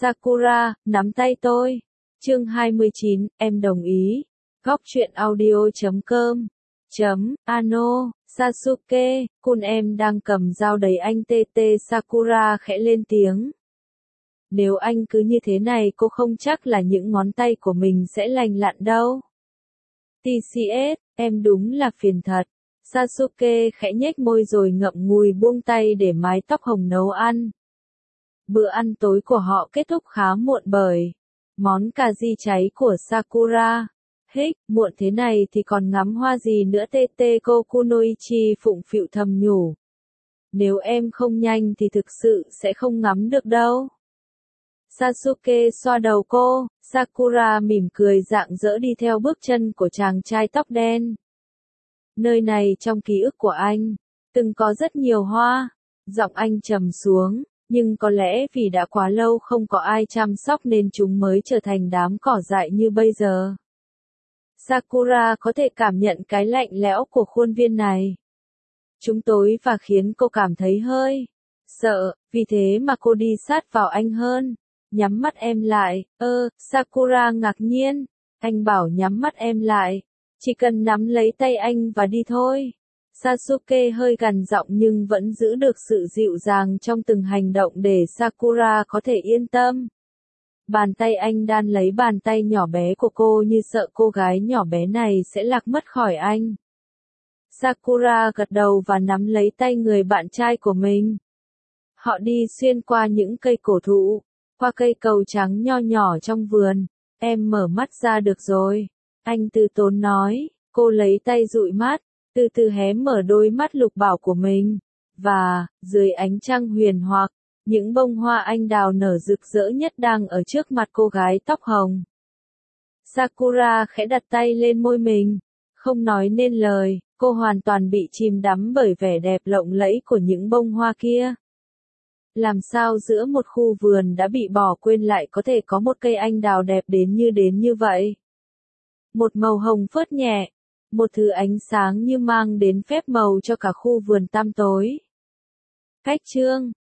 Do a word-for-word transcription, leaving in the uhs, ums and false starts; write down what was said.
Sakura, nắm tay tôi. Chương hai mươi chín, em đồng ý. Góc truyện audio chấm com chấm ano, Sasuke, kun em đang cầm dao đẩy anh tê tê. Sakura khẽ lên tiếng. Nếu anh cứ như thế này cô không chắc là những ngón tay của mình sẽ lành lặn đâu. tê xê ét, em đúng là phiền thật. Sasuke khẽ nhếch môi rồi ngậm ngùi buông tay để mái tóc hồng nấu ăn. Bữa ăn tối của họ kết thúc khá muộn bởi món cà ri cháy của Sakura. Hích, muộn thế này thì còn ngắm hoa gì nữa tê tê. Cô Kunoichi phụng phịu thầm nhủ. Nếu em không nhanh thì thực sự sẽ không ngắm được đâu. Sasuke xoa đầu cô, Sakura mỉm cười rạng rỡ đi theo bước chân của chàng trai tóc đen. Nơi này trong ký ức của anh, từng có rất nhiều hoa. Giọng anh trầm xuống, nhưng có lẽ vì đã quá lâu không có ai chăm sóc nên chúng mới trở thành đám cỏ dại như bây giờ. Sakura có thể cảm nhận cái lạnh lẽo của khuôn viên này. Chúng tối và khiến cô cảm thấy hơi sợ, vì thế mà cô đi sát vào anh hơn. Nhắm mắt em lại, ơ, Sakura ngạc nhiên. Anh bảo nhắm mắt em lại. Chỉ cần nắm lấy tay anh và đi thôi. Sasuke hơi gằn giọng nhưng vẫn giữ được sự dịu dàng trong từng hành động để Sakura có thể yên tâm. Bàn tay anh đan lấy bàn tay nhỏ bé của cô như sợ cô gái nhỏ bé này sẽ lạc mất khỏi anh. Sakura gật đầu và nắm lấy tay người bạn trai của mình. Họ đi xuyên qua những cây cổ thụ, qua cây cầu trắng nho nhỏ trong vườn. Em mở mắt ra được rồi. Anh từ tốn nói. Cô lấy tay dụi mắt, từ từ hé mở đôi mắt lục bảo của mình. Và, dưới ánh trăng huyền hoặc, những bông hoa anh đào nở rực rỡ nhất đang ở trước mặt cô gái tóc hồng. Sakura khẽ đặt tay lên môi mình. Không nói nên lời, cô hoàn toàn bị chìm đắm bởi vẻ đẹp lộng lẫy của những bông hoa kia. Làm sao giữa một khu vườn đã bị bỏ quên lại có thể có một cây anh đào đẹp đến như đến như vậy? Một màu hồng phớt nhẹ, một thứ ánh sáng như mang đến phép màu cho cả khu vườn tăm tối. Cách chương